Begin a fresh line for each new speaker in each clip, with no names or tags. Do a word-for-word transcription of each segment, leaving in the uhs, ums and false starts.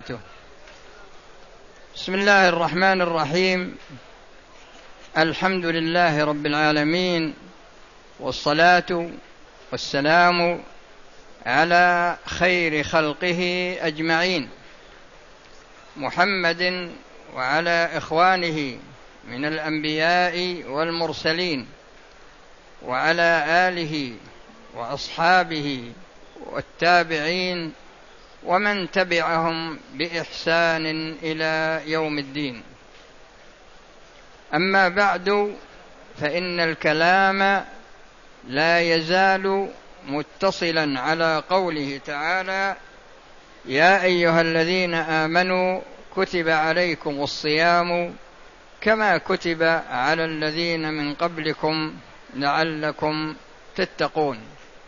وبركاته. بسم الله الرحمن الرحيم. الحمد لله رب العالمين، والصلاة والسلام على خير خلقه أجمعين، محمد وعلى إخوانه من الأنبياء والمرسلين، وعلى آله وأصحابه والتابعين ومن تبعهم بإحسان إلى يوم الدين. أما بعد، فإن الكلام لا يزال متصلا على قوله تعالى: يا أيها الذين آمنوا كتب عليكم الصيام كما كتب على الذين من قبلكم لعلكم تتقون.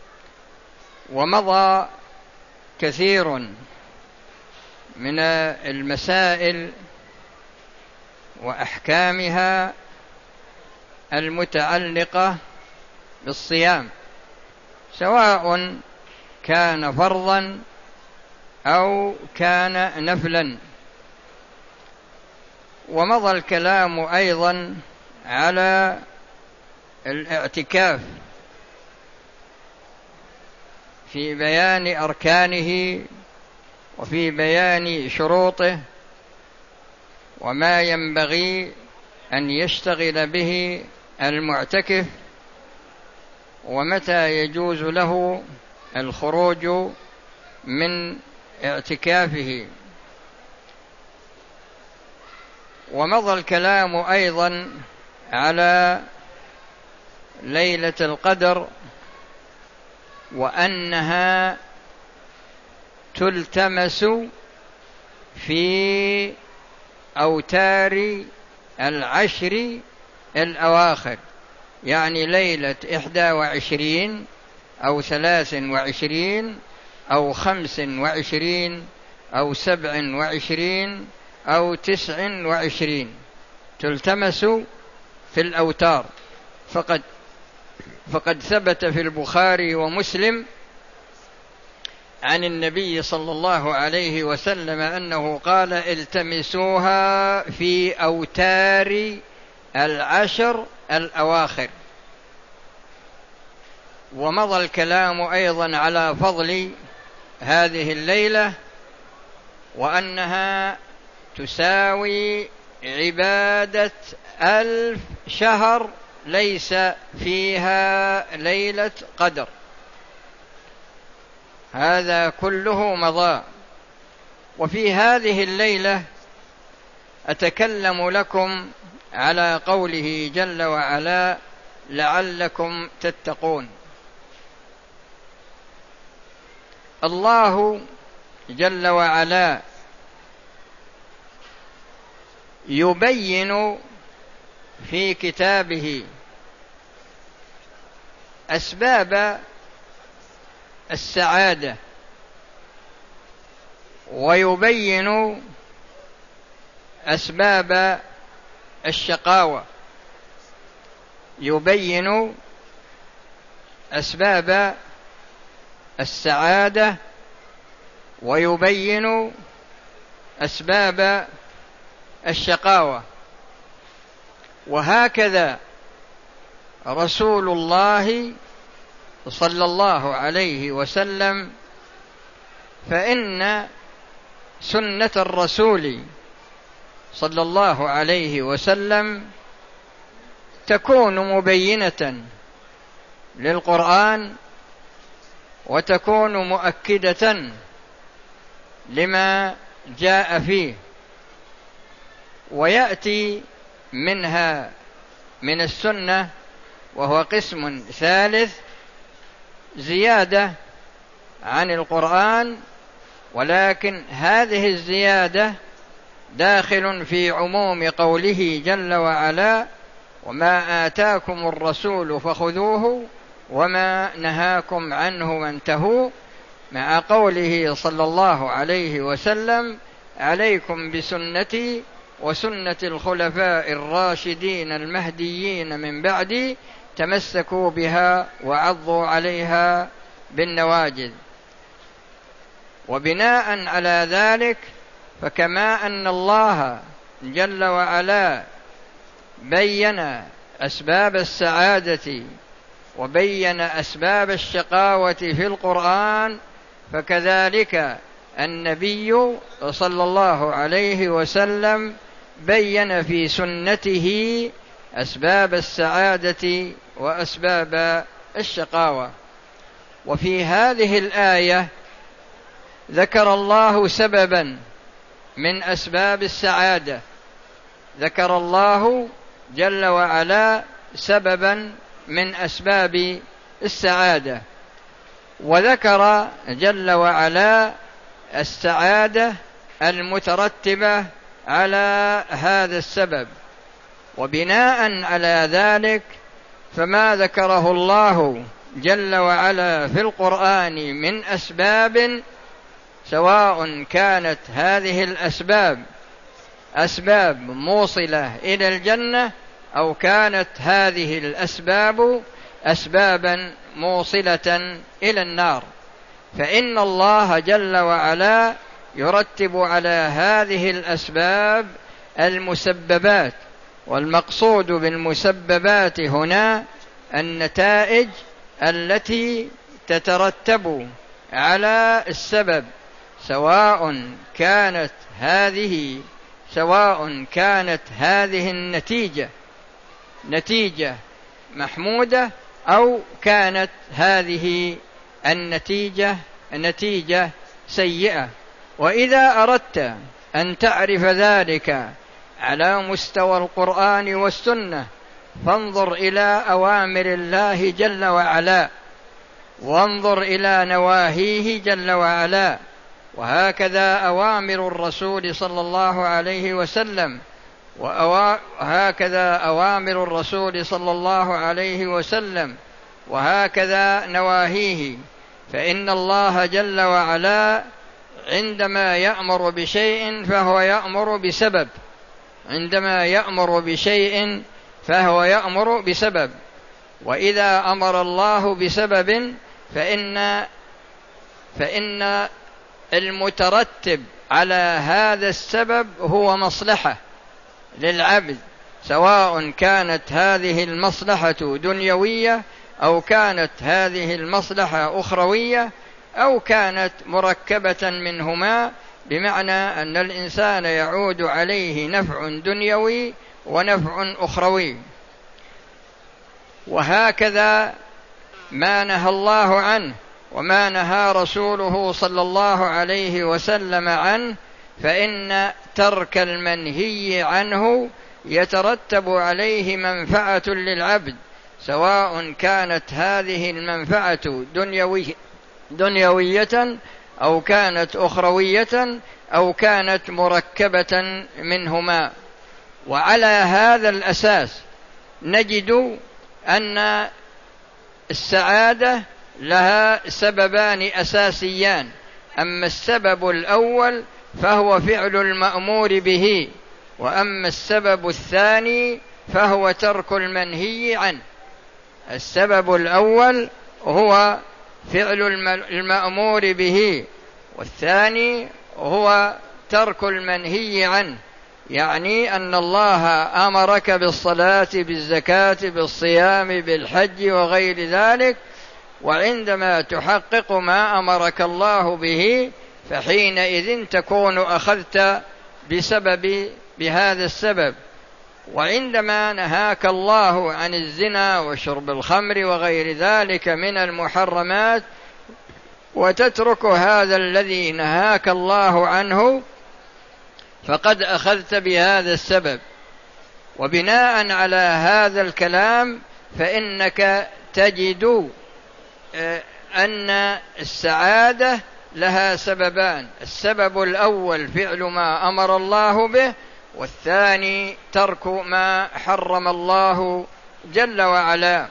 ومضى كثير من المسائل وأحكامها المتعلقة بالصيام، سواء كان فرضا أو كان نفلا. ومضى الكلام أيضا على الاعتكاف في بيان أركانه وفي بيان شروطه وما ينبغي أن يشتغل به المعتكف، ومتى يجوز له الخروج من اعتكافه. ومضى الكلام أيضا على ليلة القدر، وأنها تلتمس في أوتار العشر الأواخر، يعني ليلة إحدى وعشرين أو ثلاث وعشرين أو خمس وعشرين أو سبع وعشرين أو تسع وعشرين، تلتمس في الأوتار. فقد فقد ثبت في البخاري ومسلم عن النبي صلى الله عليه وسلم أنه قال: التمسوها في أوتار العشر الأواخر. ومضى الكلام أيضا على فضل هذه الليلة، وأنها تساوي عبادة ألف شهر ليس فيها ليلة قدر. هذا كله مضى. وفي هذه الليلة أتكلم لكم على قوله جل وعلا: لعلكم تتقون. الله جل وعلا يبين في كتابه أسباب السعادة، ويبين أسباب الشقاوة، يبين أسباب السعادة ويبين أسباب الشقاوة. وهكذا رسول الله صلى الله عليه وسلم، فإن سنة الرسول صلى الله عليه وسلم تكون مبينة للقرآن، وتكون مؤكدة لما جاء فيه. ويأتي منها من السنة، وهو قسم ثالث، زيادة عن القرآن، ولكن هذه الزيادة داخل في عموم قوله جل وعلا: وما آتاكم الرسول فخذوه وما نهاكم عنه وانتهوا، مع قوله صلى الله عليه وسلم: عليكم بسنتي وسنة الخلفاء الراشدين المهديين من بعدي، تمسكوا بها وعضوا عليها بالنواجذ. وبناء على ذلك فكما أن الله جل وعلا بين أسباب السعادة وبين أسباب الشقاوة في القرآن، فكذلك النبي صلى الله عليه وسلم بين في سنته أسباب السعادة وأسباب الشقاوة. وفي هذه الآية ذكر الله سببا من أسباب السعادة، ذكر الله جل وعلا سببا من أسباب السعادة، وذكر جل وعلا السعادة المترتبة على هذا السبب. وبناء على ذلك فما ذكره الله جل وعلا في القرآن من أسباب، سواء كانت هذه الأسباب أسباب موصلة إلى الجنة أو كانت هذه الأسباب أسبابا موصلة إلى النار، فإن الله جل وعلا يرتب على هذه الأسباب المسببات، والمقصود بالمسببات هنا النتائج التي تترتب على السبب، سواء كانت هذه سواء كانت هذه النتيجة نتيجة محمودة أو كانت هذه النتيجة نتيجة سيئة. وإذا أردت أن تعرف ذلك على مستوى القرآن والسنة فانظر إلى أوامر الله جل وعلا، وانظر إلى نواهيه جل وعلا، وهكذا أوامر الرسول صلى الله عليه وسلم، وهكذا أوامر الرسول صلى الله عليه وسلم، وهكذا نواهيه. فإن الله جل وعلا عندما يأمر بشيء فهو يأمر بسبب، عندما يأمر بشيء فهو يأمر بسبب، وإذا أمر الله بسبب فإن فإن المترتب على هذا السبب هو مصلحة للعبد، سواء كانت هذه المصلحة دنيوية أو كانت هذه المصلحة أخروية أو كانت مركبة منهما، بمعنى أن الإنسان يعود عليه نفع دنيوي ونفع أخروي. وهكذا ما نهى الله عنه وما نهى رسوله صلى الله عليه وسلم عنه، فإن ترك المنهي عنه يترتب عليه منفعة للعبد، سواء كانت هذه المنفعة دنيوية دنيوية أو كانت أخروية أو كانت مركبة منهما. وعلى هذا الأساس نجد أن السعادة لها سببان أساسيان، أما السبب الأول فهو فعل المأمور به، وأما السبب الثاني فهو ترك المنهي عنه. السبب الأول هو فعل المأمور به، والثاني هو ترك المنهي عنه، يعني أن الله أمرك بالصلاة بالزكاة بالصيام بالحج وغير ذلك، وعندما تحقق ما أمرك الله به فحينئذ تكون أخذت بسبب بهذا السبب. وعندما نهاك الله عن الزنا وشرب الخمر وغير ذلك من المحرمات وتترك هذا الذي نهاك الله عنه فقد أخذت بهذا السبب. وبناء على هذا الكلام فإنك تجد أن السعادة لها سببان، السبب الأول فعل ما أمر الله به، والثاني ترك ما حرم الله جل وعلا.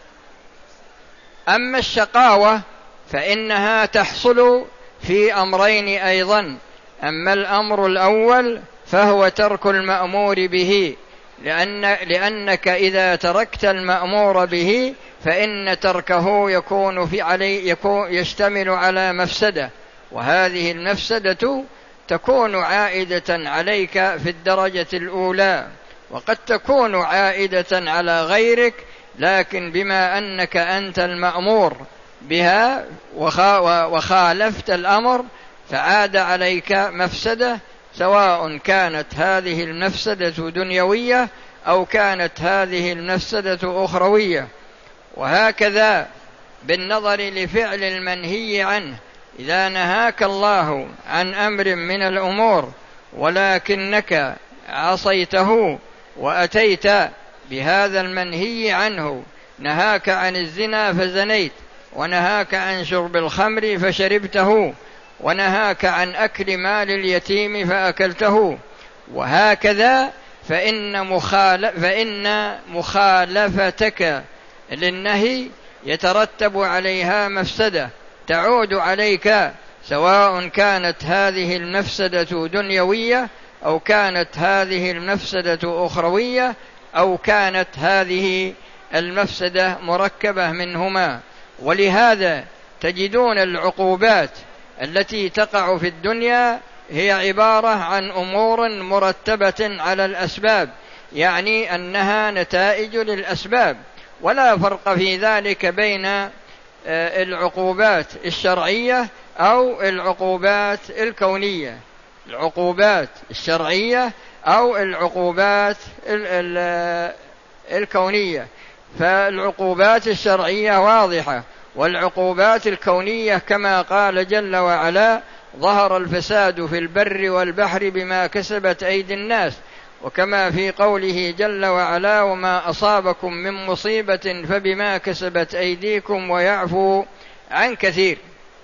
أما الشقاوة فإنها تحصل في أمرين أيضا. أما الأمر الأول فهو ترك المأمور به، لأن لأنك إذا تركت المأمور به فإن تركه يكون في علي يكون يشتمل على مفسدة، وهذه المفسدة تكون عائدة عليك في الدرجة الأولى، وقد تكون عائدة على غيرك، لكن بما أنك أنت المأمور بها وخالفت الأمر فعاد عليك مفسدة، سواء كانت هذه المفسدة دنيوية أو كانت هذه المفسدة أخروية. وهكذا بالنظر لفعل المنهي عنه، إذا نهاك الله عن أمر من الأمور ولكنك عصيته وأتيت بهذا المنهي عنه، نهاك عن الزنا فزنيت، ونهاك عن شرب الخمر فشربته، ونهاك عن أكل مال اليتيم فأكلته، وهكذا فإن, مخالف فإن مخالفتك للنهي يترتب عليها مفسدة تعود عليك، سواء كانت هذه المفسدة دنيوية أو كانت هذه المفسدة أخروية أو كانت هذه المفسدة مركبة منهما. ولهذا تجدون العقوبات التي تقع في الدنيا هي عبارة عن أمور مرتبة على الأسباب، يعني أنها نتائج للأسباب، ولا فرق في ذلك بين العقوبات الشرعية أو العقوبات الكونية، العقوبات الشرعية أو العقوبات الكونية. فالعقوبات الشرعية واضحة، والعقوبات الكونية كما قال جل وعلا: ظهر الفساد في البر والبحر بما كسبت أيدي الناس، وكما في قوله جل وعلا: وما أصابكم من مصيبة فبما كسبت أيديكم ويعفو عن كثير.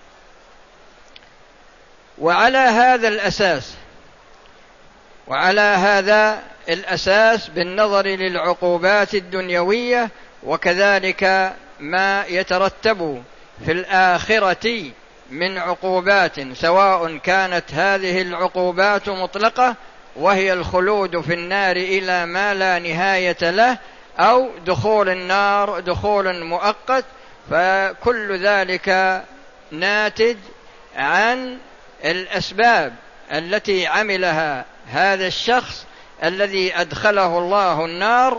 وعلى هذا الأساس وعلى هذا الأساس بالنظر للعقوبات الدنيوية وكذلك ما يترتب في الآخرة من عقوبات، سواء كانت هذه العقوبات مطلقة وهي الخلود في النار إلى ما لا نهاية له، أو دخول النار دخول مؤقت، فكل ذلك ناتج عن الأسباب التي عملها هذا الشخص الذي أدخله الله النار،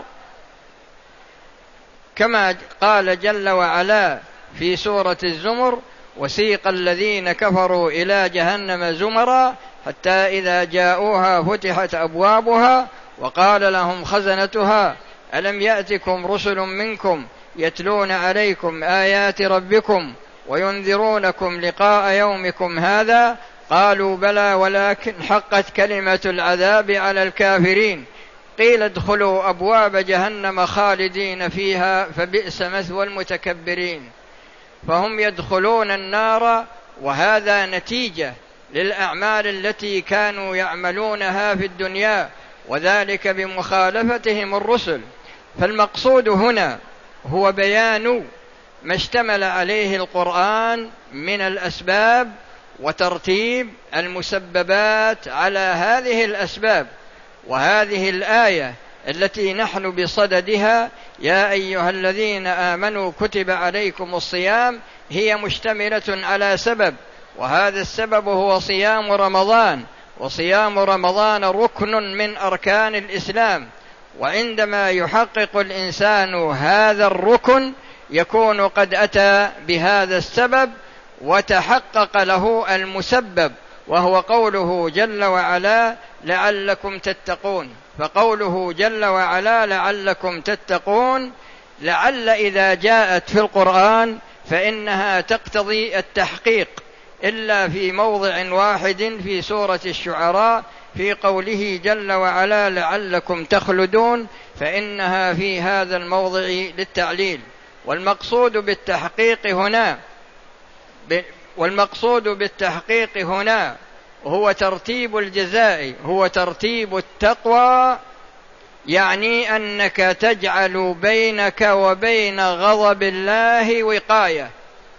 كما قال جل وعلا في سورة الزمر: وسيق الذين كفروا إلى جهنم زمرا حتى إذا جاءوها فتحت أبوابها وقال لهم خزنتها ألم يأتكم رسل منكم يتلون عليكم آيات ربكم وينذرونكم لقاء يومكم هذا قالوا بلى ولكن حقت كلمة العذاب على الكافرين قيل ادخلوا أبواب جهنم خالدين فيها فبئس مثوى المتكبرين. فهم يدخلون النار، وهذا نتيجة للأعمال التي كانوا يعملونها في الدنيا، وذلك بمخالفتهم الرسل. فالمقصود هنا هو بيان ما اشتمل عليه القرآن من الأسباب وترتيب المسببات على هذه الأسباب. وهذه الآية التي نحن بصددها: يا أيها الذين آمنوا كتب عليكم الصيام، هي مشتملة على سبب، وهذا السبب هو صيام رمضان، وصيام رمضان ركن من أركان الإسلام. وعندما يحقق الإنسان هذا الركن يكون قد أتى بهذا السبب وتحقق له المسبب، وهو قوله جل وعلا: لعلكم تتقون. فقوله جل وعلا لعلكم تتقون، لعل إذا جاءت في القرآن فإنها تقتضي التحقيق، إلا في موضع واحد في سورة الشعراء في قوله جل وعلا: لعلكم تخلدون، فإنها في هذا الموضع للتعليل. والمقصود بالتحقيق هنا والمقصود بالتحقيق هنا هو ترتيب الجزاء، هو ترتيب التقوى، يعني أنك تجعل بينك وبين غضب الله وقاية،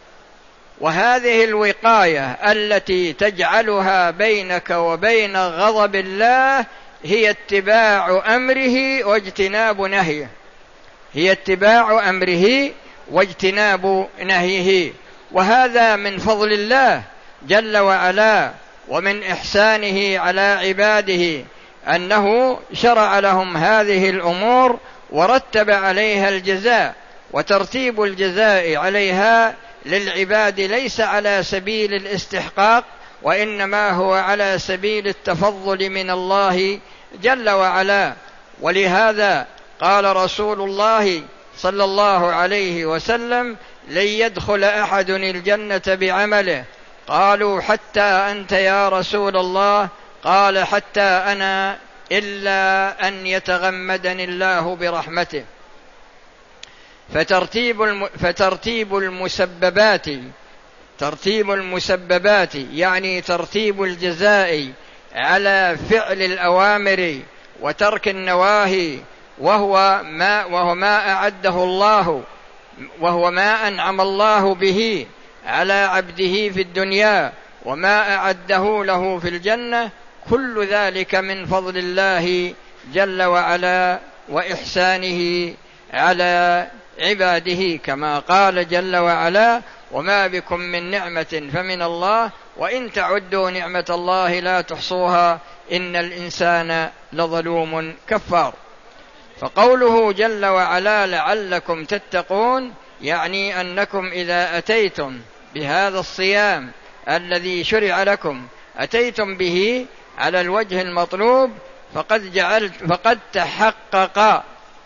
وهذه الوقاية التي تجعلها بينك وبين غضب الله هي اتباع أمره واجتناب نهيه، هي اتباع أمره واجتناب نهيه. وهذا من فضل الله جل وعلا ومن إحسانه على عباده أنه شرع لهم هذه الأمور ورتب عليها الجزاء، وترتيب الجزاء عليها للعباد ليس على سبيل الاستحقاق، وإنما هو على سبيل التفضل من الله جل وعلا. ولهذا قال رسول الله صلى الله عليه وسلم: لن يدخل أحد الجنة بعمله. قالوا: حتى أنت يا رسول الله؟ قال: حتى أنا، إلا أن يتغمدني الله برحمته. فترتيب الم... فترتيب المسببات ترتيب المسببات يعني ترتيب الجزاء على فعل الأوامر وترك النواهي، وهو ما وهو ما أعده الله، وهو ما أنعم الله به على عبده في الدنيا وما أعده له في الجنة، كل ذلك من فضل الله جل وعلا وإحسانه على عباده، كما قال جل وعلا: وما بكم من نعمة فمن الله وإن تعدوا نعمة الله لا تحصوها إن الإنسان لظلوم كفار. فقوله جل وعلا: لعلكم تتقون، يعني أنكم إذا أتيتم بهذا الصيام الذي شرع لكم أتيتم به على الوجه المطلوب، فقد جعلت فقد تحقق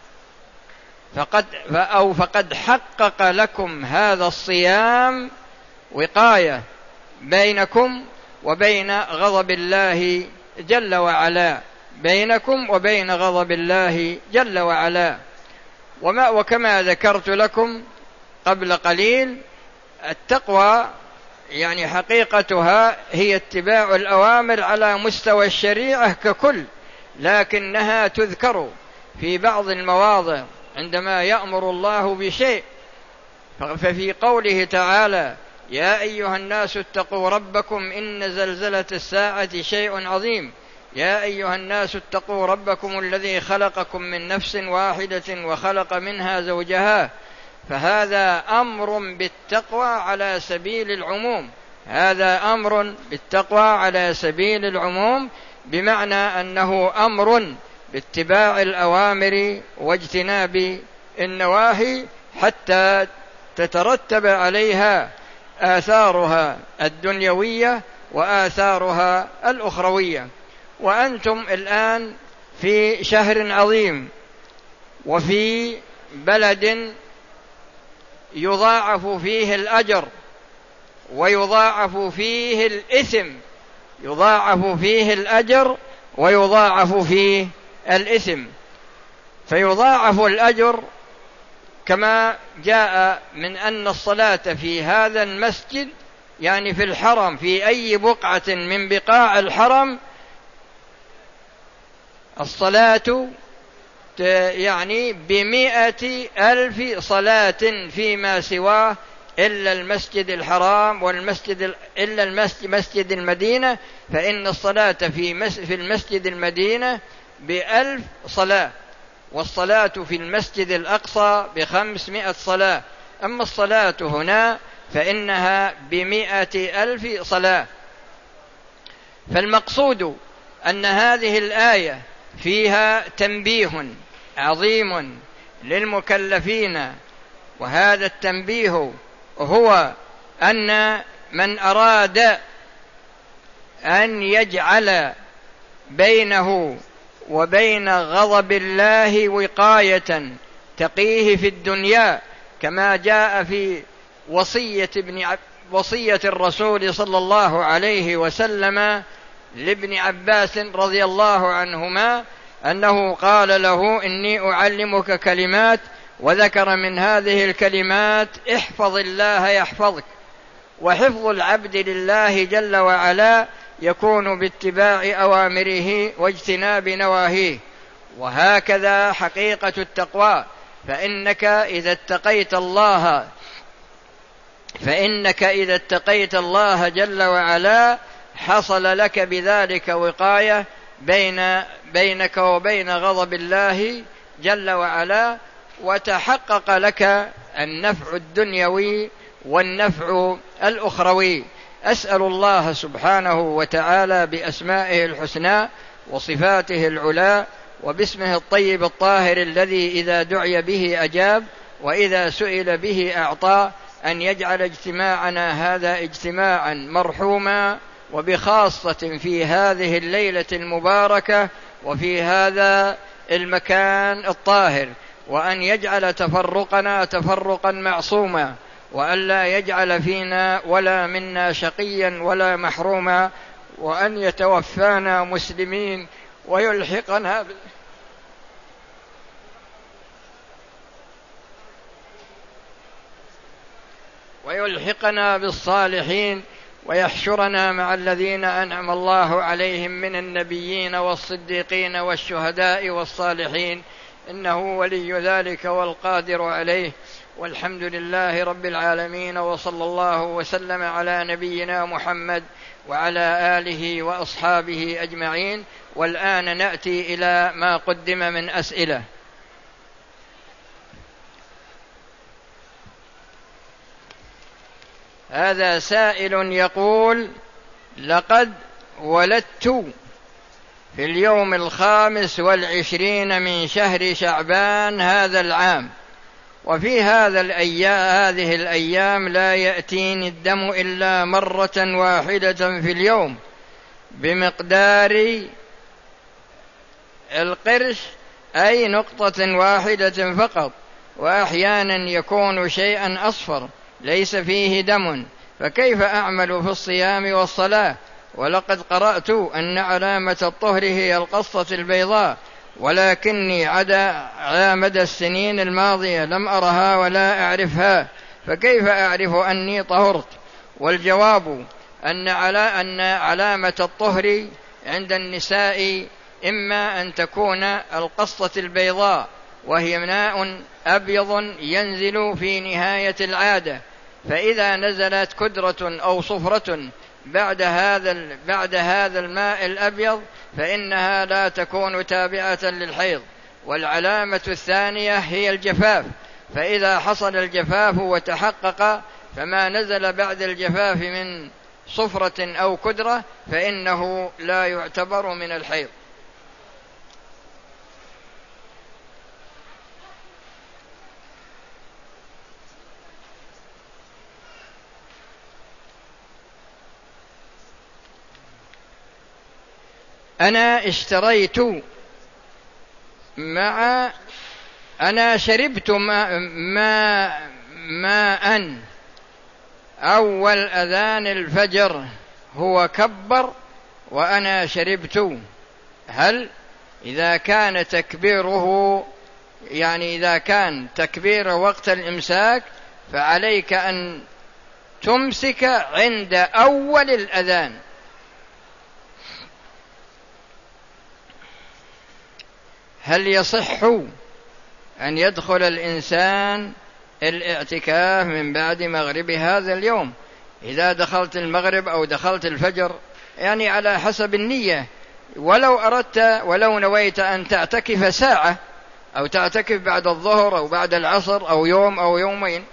فقد أو فقد حقق لكم هذا الصيام وقاية بينكم وبين غضب الله جل وعلا، بينكم وبين غضب الله جل وعلا. وما وكما ذكرت لكم قبل قليل، التقوى يعني حقيقتها هي اتباع الأوامر على مستوى الشريعة ككل، لكنها تذكر في بعض المواضع عندما يأمر الله بشيء. ففي قوله تعالى: يا أيها الناس اتقوا ربكم إن زلزلة الساعة شيء عظيم، يا أيها الناس اتقوا ربكم الذي خلقكم من نفس واحدة وخلق منها زوجها، فهذا أمر بالتقوى على سبيل العموم، هذا أمر بالتقوى على سبيل العموم، بمعنى أنه أمر باتباع الأوامر واجتناب النواهي حتى تترتب عليها آثارها الدنيوية وآثارها الأخروية. وأنتم الآن في شهر عظيم وفي بلد يضاعف فيه الأجر ويضاعف فيه الإثم، يضاعف فيه الأجر ويضاعف فيه الإثم. فيضاعف الأجر كما جاء من أن الصلاة في هذا المسجد، يعني في الحرم، في أي بقعة من بقاع الحرم، الصلاة يعني بمئة ألف صلاة فيما سواه إلا المسجد الحرام والمسجد إلا المسجد مسجد المدينة، فإن الصلاة في في المسجد المدينة بألف صلاة، والصلاة في المسجد الأقصى بخمسمائة صلاة، أما الصلاة هنا فإنها بمئة ألف صلاة. فالمقصود أن هذه الآية فيها تنبيه عظيم للمكلفين، وهذا التنبيه هو أن من أراد أن يجعل بينه وبين غضب الله وقاية تقيه في الدنيا، كما جاء في وصية ابن عب وصية الرسول صلى الله عليه وسلم لابن عباس رضي الله عنهما، أنه قال له: إني أعلمك كلمات، وذكر من هذه الكلمات: احفظ الله يحفظك. وحفظ العبد لله جل وعلا يكون باتباع أوامره واجتناب نواهيه. وهكذا حقيقة التقوى، فإنك إذا اتقيت الله فإنك إذا اتقيت الله جل وعلا حصل لك بذلك وقاية بين بينك وبين غضب الله جل وعلا، وتحقق لك النفع الدنيوي والنفع الأخروي. أسأل الله سبحانه وتعالى بأسمائه الحسنى وصفاته العلى وباسمه الطيب الطاهر الذي إذا دعي به أجاب وإذا سئل به أعطى أن يجعل اجتماعنا هذا اجتماعا مرحوما، وبخاصة في هذه الليلة المباركة وفي هذا المكان الطاهر، وأن يجعل تفرقنا تفرقا معصوما، وأن لا يجعل فينا ولا منا شقيا ولا محروما، وأن يتوفانا مسلمين ويلحقنا ويلحقنا بالصالحين، ويحشرنا مع الذين أنعم الله عليهم من النبيين والصديقين والشهداء والصالحين، إنه ولي ذلك والقادر عليه. والحمد لله رب العالمين، وصلى الله وسلم على نبينا محمد وعلى آله وأصحابه أجمعين. والآن نأتي إلى ما قدم من أسئلة. هذا سائل يقول: لقد ولدت في اليوم الخامس والعشرين من شهر شعبان هذا العام، وفي هذا الأيام هذه الأيام لا يأتيني الدم إلا مرة واحدة في اليوم بمقدار القرش، أي نقطة واحدة فقط، وأحيانا يكون شيئا أصفر ليس فيه دم، فكيف أعمل في الصيام والصلاة؟ ولقد قرأت أن علامة الطهر هي القصة البيضاء، ولكني على مدى السنين الماضية لم أرها ولا أعرفها، فكيف أعرف أني طهرت؟ والجواب أن علامة الطهر عند النساء إما أن تكون القصة البيضاء، وهي ماء أبيض ينزل في نهاية العادة، فإذا نزلت كدرة أو صفرة بعد هذا بعد هذا الماء الأبيض فإنها لا تكون تابعة للحيض. والعلامة الثانية هي الجفاف، فإذا حصل الجفاف وتحقق فما نزل بعد الجفاف من صفرة أو كدرة فإنه لا يعتبر من الحيض. أنا اشتريت مع أنا شربت ماء ماء ماء أول أذان الفجر هو كبر وأنا شربت، هل إذا كان تكبيره يعني إذا كان تكبير وقت الإمساك فعليك أن تمسك عند أول الأذان؟ هل يصح أن يدخل الإنسان الاعتكاف من بعد مغرب هذا اليوم؟ إذا دخلت المغرب أو دخلت الفجر يعني على حسب النية، ولو أردت ولو نويت أن تعتكف ساعة أو تعتكف بعد الظهر أو بعد العصر أو يوم أو يومين.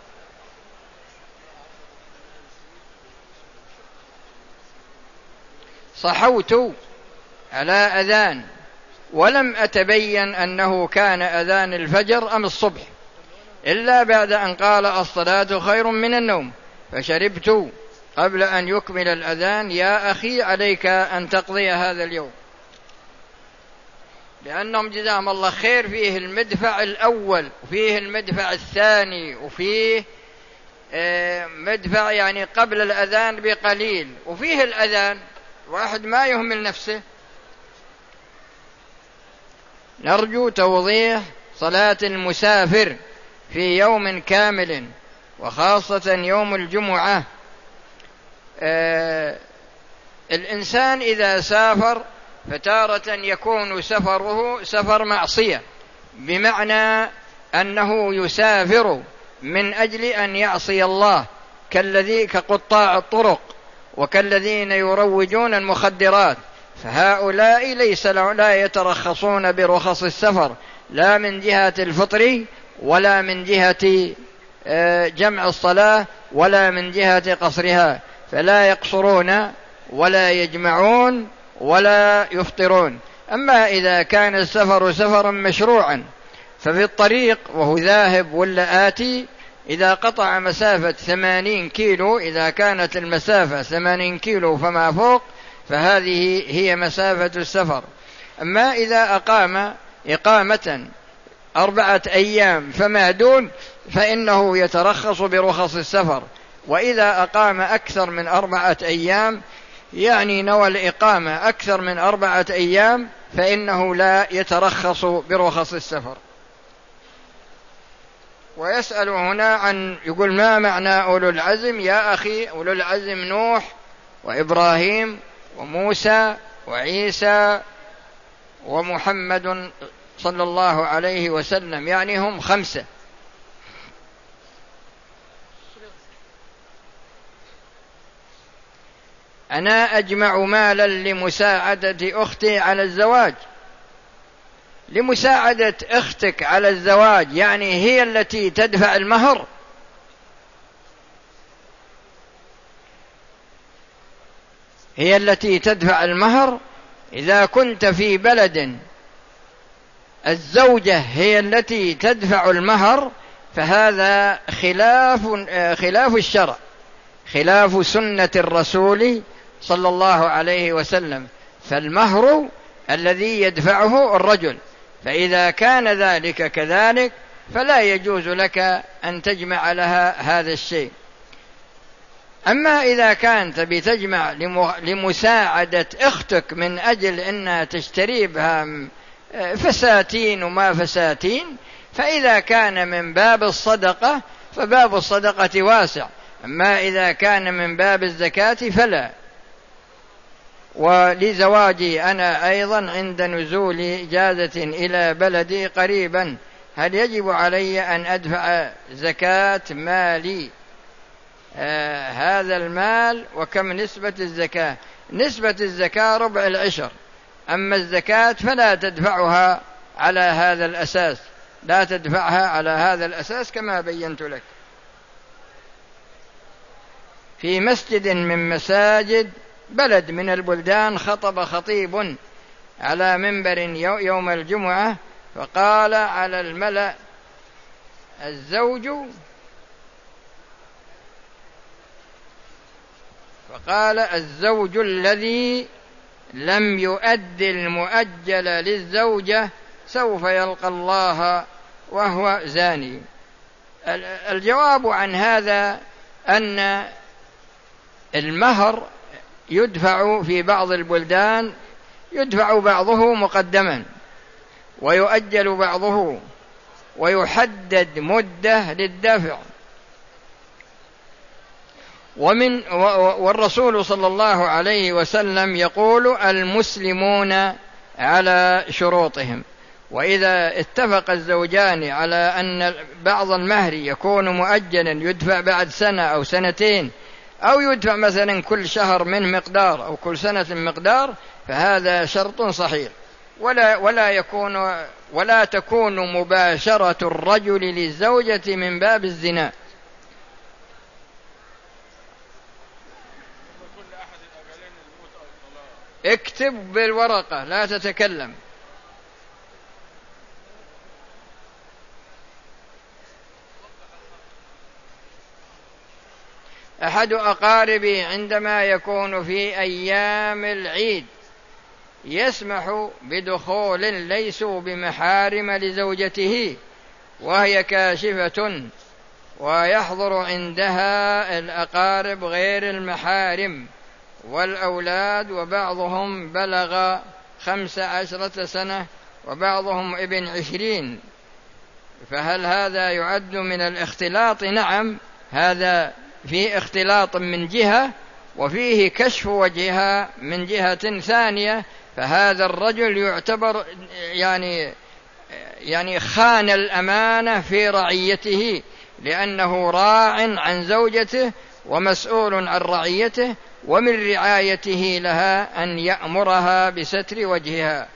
صحوت على أذان ولم أتبين أنه كان أذان الفجر أم الصبح إلا بعد أن قال الصلاة خير من النوم، فشربت قبل أن يكمل الأذان. يا أخي عليك أن تقضي هذا اليوم، لأنهم جزاهم الله خير فيه المدفع الأول وفيه المدفع الثاني وفيه مدفع يعني قبل الأذان بقليل وفيه الأذان، واحد ما يهمل نفسه. نرجو توضيح صلاة المسافر في يوم كامل وخاصة يوم الجمعة. آه الإنسان إذا سافر فتارة يكون سفره سفر معصية، بمعنى أنه يسافر من أجل أن يعصي الله، كالذي كقطاع الطرق وكالذين يروجون المخدرات، فهؤلاء ليس لا يترخصون برخص السفر لا من جهة الفطر ولا من جهة جمع الصلاة ولا من جهة قصرها، فلا يقصرون ولا يجمعون ولا يفطرون. أما إذا كان السفر سفرا مشروعا ففي الطريق وهو ذاهب ولا آتي إذا قطع مسافة ثمانين كيلو، إذا كانت المسافة ثمانين كيلو فما فوق، فهذه هي مسافة السفر. أما إذا أقام إقامة أربعة أيام فما دون فإنه يترخص برخص السفر. وإذا أقام أكثر من أربعة أيام، يعني نوى الإقامة أكثر من أربعة أيام، فإنه لا يترخص برخص السفر. ويسأل هنا عن، يقول ما معنى أولو العزم؟ يا أخي، أولو العزم نوح وإبراهيم وموسى وعيسى ومحمد صلى الله عليه وسلم، يعني هم خمسة. أنا أجمع مالا لمساعدة أختي على الزواج. لمساعدة أختك على الزواج يعني هي التي تدفع المهر؟ هي التي تدفع المهر. إذا كنت في بلد الزوجة هي التي تدفع المهر فهذا خلاف خلاف الشرع، خلاف سنة الرسول صلى الله عليه وسلم. فالمهر الذي يدفعه الرجل، فإذا كان ذلك كذلك فلا يجوز لك أن تجمع لها هذا الشيء. أما إذا كانت بتجمع لمساعدة أختك من أجل أنها تشتري بها فساتين وما فساتين، فإذا كان من باب الصدقة فباب الصدقة واسع. أما إذا كان من باب الزكاة فلا. ولزواجي أنا أيضا عند نزول إجازة إلى بلدي قريبا، هل يجب علي أن أدفع زكاة مالي؟ آه هذا المال وكم نسبة الزكاة؟ نسبة الزكاة ربع العشر. أما الزكاة فلا تدفعها على هذا الأساس، لا تدفعها على هذا الأساس كما بينت لك. في مسجد من مساجد بلد من البلدان خطب خطيب على منبر يوم الجمعة فقال على الملأ: الزوج فقال الزوج الذي لم يؤد المؤجل للزوجة سوف يلقى الله وهو زاني. الجواب عن هذا أن المهر يدفع في بعض البلدان، يدفع بعضه مقدما ويؤجل بعضه ويحدد مدة للدفع. ومن والرسول صلى الله عليه وسلم يقول: المسلمون على شروطهم. وإذا اتفق الزوجان على أن بعض المهر يكون مؤجلا يدفع بعد سنة أو سنتين، أو يدفع مثلا كل شهر من مقدار أو كل سنة مقدار، فهذا شرط صحيح. ولا ولا يكون ولا تكون مباشرة الرجل للزوجة من باب الزنا. اكتب بالورقة لا تتكلم. أحد أقاربي عندما يكون في أيام العيد يسمح بدخول ليسوا بمحارم لزوجته وهي كاشفة، ويحضر عندها الأقارب غير المحارم والأولاد، وبعضهم بلغ خمس عشرة سنة وبعضهم ابن عشرين، فهل هذا يعد من الاختلاط؟ نعم، هذا فيه اختلاط من جهة وفيه كشف وجهها من جهة ثانية، فهذا الرجل يعتبر يعني يعني خان الأمانة في رعيته، لأنه راع عن زوجته ومسؤول عن رعيته، ومن رعايته لها أن يأمرها بستر وجهها.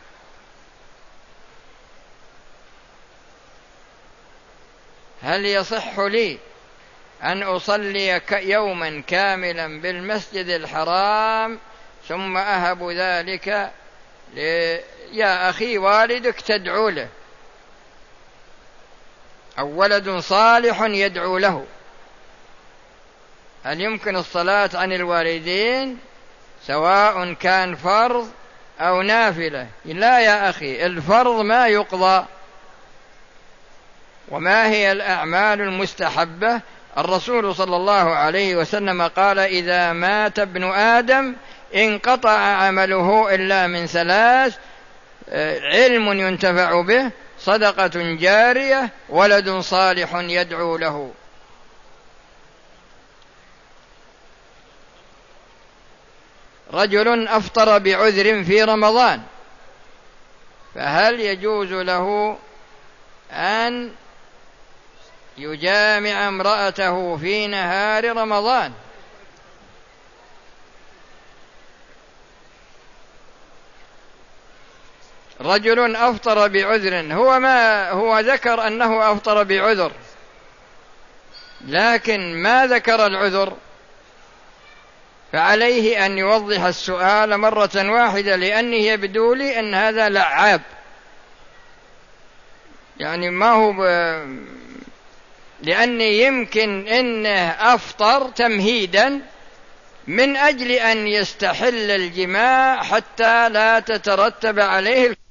هل يصح لي أن أصلي يوما كاملا بالمسجد الحرام ثم أهب ذلك يا أخي والدك تدعو له أو ولد صالح يدعو له. هل يمكن الصلاة عن الوالدين سواء كان فرض أو نافلة؟ لا يا أخي، الفرض ما يقضى. وما هي الأعمال المستحبة؟ الرسول صلى الله عليه وسلم قال: إذا مات ابن آدم انقطع عمله إلا من ثلاث: علم ينتفع به، صدقة جارية، ولد صالح يدعو له. رجل أفطر بعذر في رمضان، فهل يجوز له أن يجامع امرأته في نهار رمضان؟ رجل أفطر بعذر، هو ما هو ذكر أنه أفطر بعذر، لكن ما ذكر العذر، فعليه أن يوضح السؤال مرة واحدة، لأنه يبدو لي أن هذا لعاب، يعني ما هو ب... لأن يمكن أنه أفطر تمهيدا من أجل أن يستحل الجماع حتى لا تترتب عليه